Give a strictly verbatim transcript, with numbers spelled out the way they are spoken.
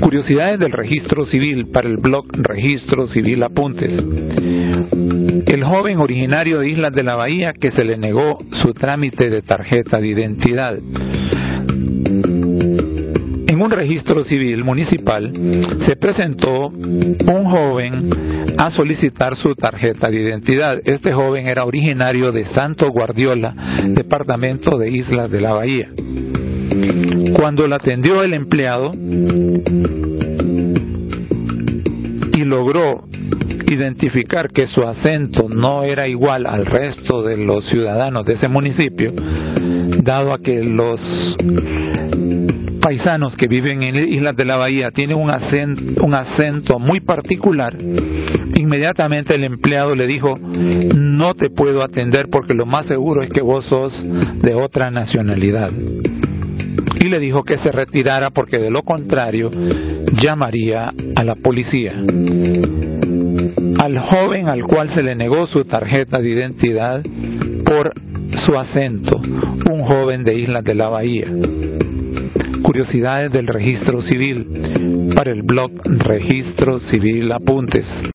Curiosidades del registro civil para el blog Registro Civil Apuntes. El joven originario de Islas de la Bahía que se le negó su trámite de tarjeta de identidad. En un registro civil municipal se presentó un joven a solicitar su tarjeta de identidad. Este joven era originario de Santo Guardiola, departamento de Islas de la Bahía. Cuando lo atendió el empleado y logró identificar que su acento no era igual al resto de los ciudadanos de ese municipio, dado a que los paisanos que viven en Islas de la Bahía tienen un acento, un acento muy particular, inmediatamente el empleado le dijo: no te puedo atender porque lo más seguro es que vos sos de otra nacionalidad. Y le dijo que se retirara porque de lo contrario llamaría a la policía. Al joven al cual se le negó su tarjeta de identidad por su acento, un joven de Islas de la Bahía. Curiosidades del registro civil para el blog Registro Civil Apuntes.